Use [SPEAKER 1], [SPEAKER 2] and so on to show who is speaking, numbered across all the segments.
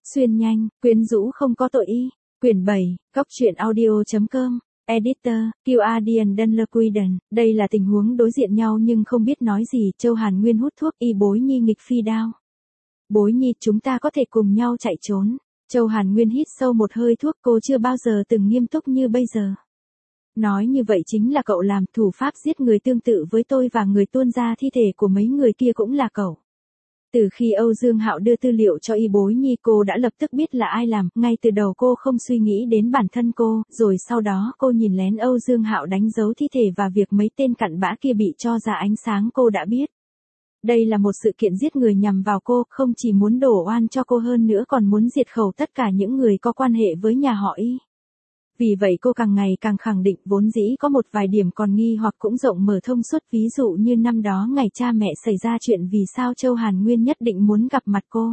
[SPEAKER 1] Xuyên nhanh, quyến rũ không có tội y. Quyển 7, Góc truyện audio.com. Editor, Kiadian Dunlequiden. Đây là tình huống đối diện nhau nhưng không biết nói gì. Châu Hàn Nguyên hút thuốc, y Bối Nhi nghịch phi đao. Bối Nhi, chúng ta có thể cùng nhau chạy trốn. Châu Hàn Nguyên hít sâu một hơi thuốc, cô chưa bao giờ từng nghiêm túc như bây giờ. Nói như vậy chính là cậu làm, thủ pháp giết người tương tự với tôi và người tuôn ra thi thể của mấy người kia cũng là cậu. Từ khi Âu Dương Hạo đưa tư liệu cho y Bối Nhi, cô đã lập tức biết là ai làm, ngay từ đầu cô không suy nghĩ đến bản thân cô, rồi sau đó cô nhìn lén Âu Dương Hạo đánh dấu thi thể và việc mấy tên cặn bã kia bị cho ra ánh sáng, cô đã biết. Đây là một sự kiện giết người nhằm vào cô, không chỉ muốn đổ oan cho cô hơn nữa còn muốn diệt khẩu tất cả những người có quan hệ với nhà họ y. Vì vậy cô càng ngày càng khẳng định, vốn dĩ có một vài điểm còn nghi hoặc cũng rộng mở thông suốt, ví dụ như năm đó ngày cha mẹ xảy ra chuyện vì sao Châu Hàn Nguyên nhất định muốn gặp mặt cô.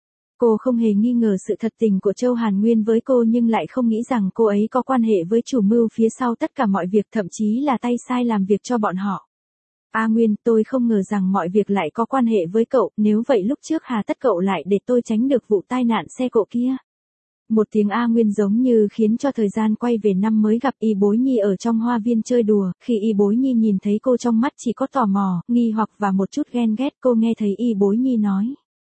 [SPEAKER 1] Cô không hề nghi ngờ sự thật tình của Châu Hàn Nguyên với cô nhưng lại không nghĩ rằng cô ấy có quan hệ với chủ mưu phía sau tất cả mọi việc, thậm chí là tay sai làm việc cho bọn họ. A Nguyên, tôi không ngờ rằng mọi việc lại có quan hệ với cậu, nếu vậy lúc trước hà tất cậu lại để tôi tránh được vụ tai nạn xe cộ kia. Một tiếng A Nguyên giống như khiến cho thời gian quay về năm mới gặp y Bối Nhi ở trong hoa viên chơi đùa, khi y Bối Nhi nhìn thấy cô trong mắt chỉ có tò mò, nghi hoặc và một chút ghen ghét. Cô nghe thấy y Bối Nhi nói: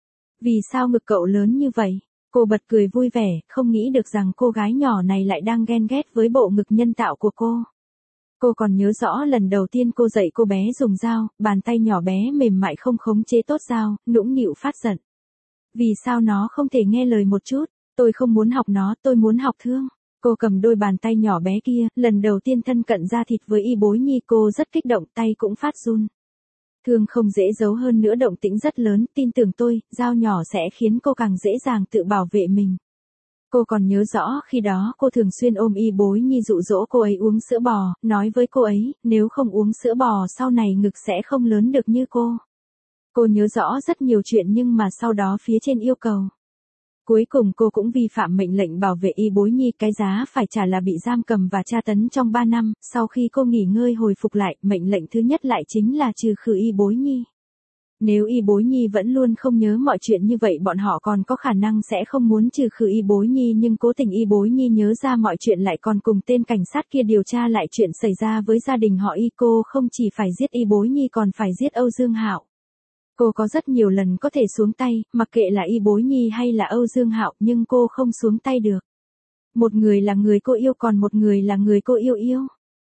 [SPEAKER 1] vì sao ngực cậu lớn như vậy? Cô bật cười vui vẻ, không nghĩ được rằng cô gái nhỏ này lại đang ghen ghét với bộ ngực nhân tạo của cô. Cô còn nhớ rõ lần đầu tiên cô dạy cô bé dùng dao, bàn tay nhỏ bé mềm mại không khống chế tốt dao, nũng nịu phát giận. Vì sao nó không thể nghe lời một chút? Tôi không muốn học nó, tôi muốn học thương. Cô cầm đôi bàn tay nhỏ bé kia, lần đầu tiên thân cận da thịt với y Bối Nhi, cô rất kích động, tay cũng phát run. Thương không dễ giấu, hơn nữa động tĩnh rất lớn, tin tưởng tôi, dao nhỏ sẽ khiến cô càng dễ dàng tự bảo vệ mình. Cô còn nhớ rõ khi đó cô thường xuyên ôm y Bối Nhi dụ dỗ cô ấy uống sữa bò, nói với cô ấy, nếu không uống sữa bò sau này ngực sẽ không lớn được như cô. Cô nhớ rõ rất nhiều chuyện nhưng mà sau đó phía trên yêu cầu. Cuối cùng cô cũng vi phạm mệnh lệnh bảo vệ y Bối Nhi, cái giá phải trả là bị giam cầm và tra tấn trong 3 năm, sau khi cô nghỉ ngơi hồi phục lại, mệnh lệnh thứ nhất lại chính là trừ khử y Bối Nhi. Nếu y Bối Nhi vẫn luôn không nhớ mọi chuyện như vậy, bọn họ còn có khả năng sẽ không muốn trừ khử y Bối Nhi, nhưng cố tình y Bối Nhi nhớ ra mọi chuyện lại còn cùng tên cảnh sát kia điều tra lại chuyện xảy ra với gia đình họ y. Cô không chỉ phải giết y Bối Nhi còn phải giết Âu Dương Hạo. Cô có rất nhiều lần có thể xuống tay, mặc kệ là y Bối Nhi hay là Âu Dương Hạo, nhưng cô không xuống tay được. Một người là người cô yêu, còn một người là người cô yêu yêu.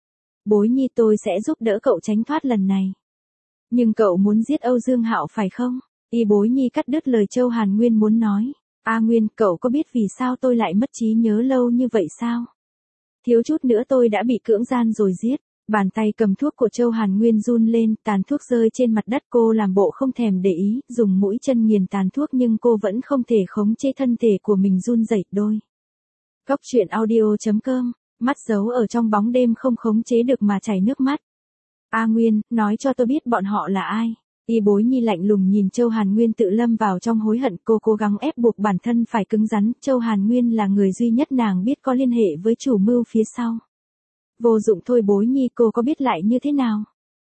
[SPEAKER 1] Bối Nhi, tôi sẽ giúp đỡ cậu tránh thoát lần này. Nhưng cậu muốn giết Âu Dương Hạo phải không? Y Bối Nhi cắt đứt lời Châu Hàn Nguyên muốn nói. A Nguyên, cậu có biết vì sao tôi lại mất trí nhớ lâu như vậy sao? Thiếu chút nữa tôi đã bị cưỡng gian rồi giết. Bàn tay cầm thuốc của Châu Hàn Nguyên run lên, tàn thuốc rơi trên mặt đất, cô làm bộ không thèm để ý, dùng mũi chân nghiền tàn thuốc nhưng cô vẫn không thể khống chế thân thể của mình run rẩy. Đôi. Góc truyện audio.com. Mắt giấu ở trong bóng đêm không khống chế được mà chảy nước mắt. A Nguyên, nói cho tôi biết bọn họ là ai. Y Bối Nhi lạnh lùng nhìn Châu Hàn Nguyên, tự lâm vào trong hối hận. Cô cố gắng ép buộc bản thân phải cứng rắn. Châu Hàn Nguyên là người duy nhất nàng biết có liên hệ với chủ mưu phía sau. Vô dụng thôi Bối Nhi, cô có biết lại như thế nào?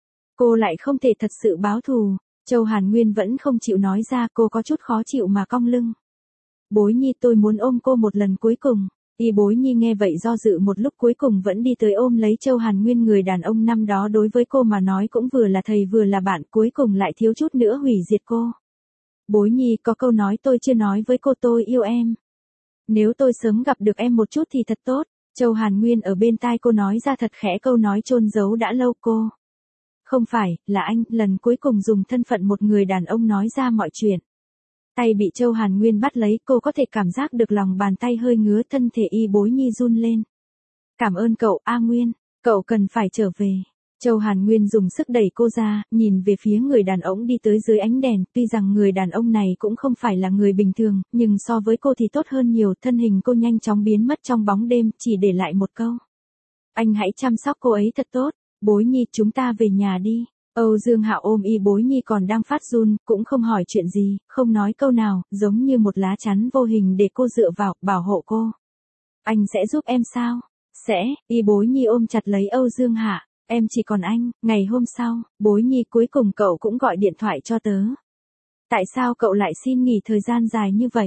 [SPEAKER 1] Cô lại không thể thật sự báo thù. Châu Hàn Nguyên vẫn không chịu nói ra, cô có chút khó chịu mà cong lưng. Bối Nhi, tôi muốn ôm cô một lần cuối cùng. Y Bối Nhi nghe vậy do dự một lúc, cuối cùng vẫn đi tới ôm lấy Châu Hàn Nguyên. Người đàn ông năm đó đối với cô mà nói cũng vừa là thầy vừa là bạn, cuối cùng lại thiếu chút nữa hủy diệt cô. Bối Nhi, có câu nói tôi chưa nói với cô, tôi yêu em. Nếu tôi sớm gặp được em một chút thì thật tốt. Châu Hàn Nguyên ở bên tai cô nói ra thật khẽ câu nói chôn giấu đã lâu. Cô. Không phải, là anh, lần cuối cùng dùng thân phận một người đàn ông nói ra mọi chuyện. Tay bị Châu Hàn Nguyên bắt lấy, cô có thể cảm giác được lòng bàn tay hơi ngứa, thân thể y Bối Nhi run lên. Cảm ơn cậu, A Nguyên, cậu cần phải trở về. Châu Hàn Nguyên dùng sức đẩy cô ra, nhìn về phía người đàn ông đi tới dưới ánh đèn, tuy rằng người đàn ông này cũng không phải là người bình thường, nhưng so với cô thì tốt hơn nhiều. Thân hình cô nhanh chóng biến mất trong bóng đêm, chỉ để lại một câu: anh hãy chăm sóc cô ấy thật tốt. Bối Nhi, chúng ta về nhà đi. Âu Dương Hạo ôm y Bối Nhi còn đang phát run, cũng không hỏi chuyện gì, không nói câu nào, giống như một lá chắn vô hình để cô dựa vào, bảo hộ cô. Anh sẽ giúp em sao? Sẽ. Y Bối Nhi ôm chặt lấy Âu Dương Hạ. Em chỉ còn anh. Ngày hôm sau, Bối Nhi, cuối cùng cậu cũng gọi điện thoại cho tớ. Tại sao cậu lại xin nghỉ thời gian dài như vậy?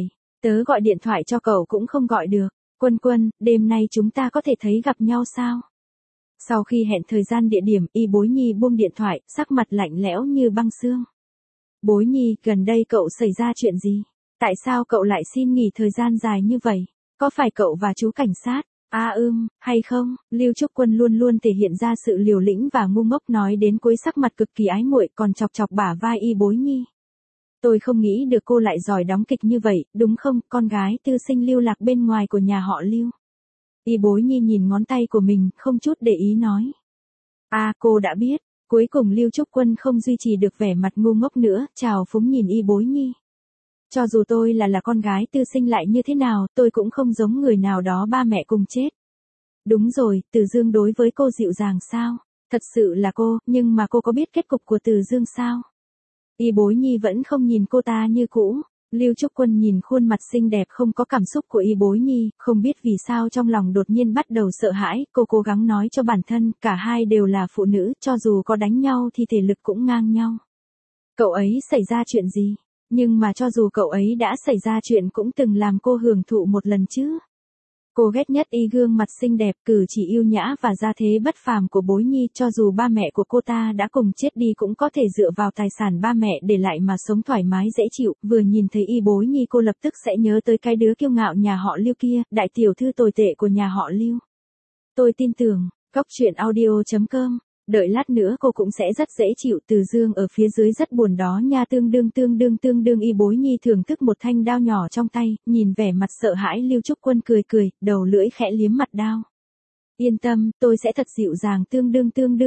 [SPEAKER 1] Tớ gọi điện thoại cho cậu cũng không gọi được. Quân Quân, đêm nay chúng ta có thể thấy gặp nhau sao? Sau khi hẹn thời gian địa điểm, Y Bối Nhi buông điện thoại, sắc mặt lạnh lẽo như băng xương. Bối Nhi, gần đây cậu xảy ra chuyện gì? Tại sao cậu lại xin nghỉ thời gian dài như vậy? Có phải cậu và chú cảnh sát? Hay không? Lưu Trúc Quân luôn luôn thể hiện ra sự liều lĩnh và ngu ngốc, nói đến cuối sắc mặt cực kỳ ái muội, còn chọc chọc bả vai Y Bối Nhi. Tôi không nghĩ được cô lại giỏi đóng kịch như vậy, đúng không? Con gái tư sinh lưu lạc bên ngoài của nhà họ Lưu. Y Bối Nhi nhìn ngón tay của mình, không chút để ý nói. Cô đã biết. Cuối cùng Lưu Trúc Quân không duy trì được vẻ mặt ngu ngốc nữa, trào phúng nhìn Y Bối Nhi. Cho dù tôi là con gái tư sinh lại như thế nào, tôi cũng không giống người nào đó ba mẹ cùng chết. Đúng rồi, Từ Dương đối với cô dịu dàng sao? Thật sự là cô, nhưng mà cô có biết kết cục của Từ Dương sao? Y Bối Nhi vẫn không nhìn cô ta như cũ. Lưu Trúc Quân nhìn khuôn mặt xinh đẹp không có cảm xúc của Y Bối Nhi, không biết vì sao trong lòng đột nhiên bắt đầu sợ hãi, cô cố gắng nói cho bản thân, cả hai đều là phụ nữ, cho dù có đánh nhau thì thể lực cũng ngang nhau. Cậu ấy xảy ra chuyện gì? Nhưng mà cho dù cậu ấy đã xảy ra chuyện cũng từng làm cô hưởng thụ một lần chứ. Cô ghét nhất Y gương mặt xinh đẹp, cử chỉ yêu nhã và gia thế bất phàm của Bối Nhi, cho dù ba mẹ của cô ta đã cùng chết đi cũng có thể dựa vào tài sản ba mẹ để lại mà sống thoải mái dễ chịu, vừa nhìn thấy Y Bối Nhi cô lập tức sẽ nhớ tới cái đứa kiêu ngạo nhà họ Lưu kia, đại tiểu thư tồi tệ của nhà họ Lưu. Tôi tin tưởng, Goctruyện.audio.com, đợi lát nữa cô cũng sẽ rất dễ chịu. Từ Dương ở phía dưới rất buồn đó nha, tương đương. Y Bối Nhi thưởng thức một thanh đao nhỏ trong tay, nhìn vẻ mặt sợ hãi Lưu Trúc Quân cười, đầu lưỡi khẽ liếm mặt đao. Yên tâm, tôi sẽ thật dịu dàng, tương đương.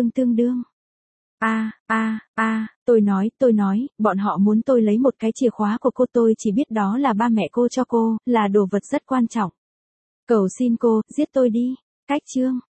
[SPEAKER 1] Tôi nói, bọn họ muốn tôi lấy một cái chìa khóa của cô, tôi chỉ biết đó là ba mẹ cô cho cô, là đồ vật rất quan trọng. Cầu xin cô, giết tôi đi. Cách chương.